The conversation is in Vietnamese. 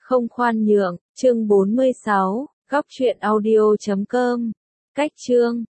Không khoan nhượng, chương 46, góc truyện audio.com. Cách chương